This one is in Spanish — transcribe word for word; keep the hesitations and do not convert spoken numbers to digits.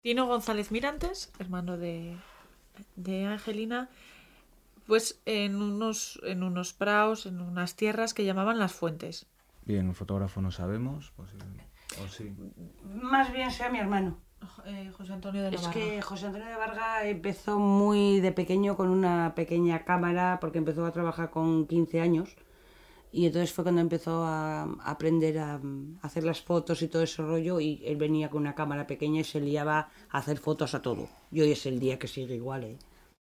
Tino González Mirantes, hermano de, de Angelina, pues en unos, en unos praos, en unas tierras que llamaban Las Fuentes. Bien, un fotógrafo no sabemos, pues, o sí. Más bien sea mi hermano. Eh, José Antonio de la Es Varga. que José Antonio de Varga empezó muy de pequeño con una pequeña cámara porque empezó a trabajar con quince años y entonces fue cuando empezó a, a aprender a, a hacer las fotos y todo ese rollo y él venía con una cámara pequeña y se liaba a hacer fotos a todo. Y hoy es el día que sigue igual, ¿eh?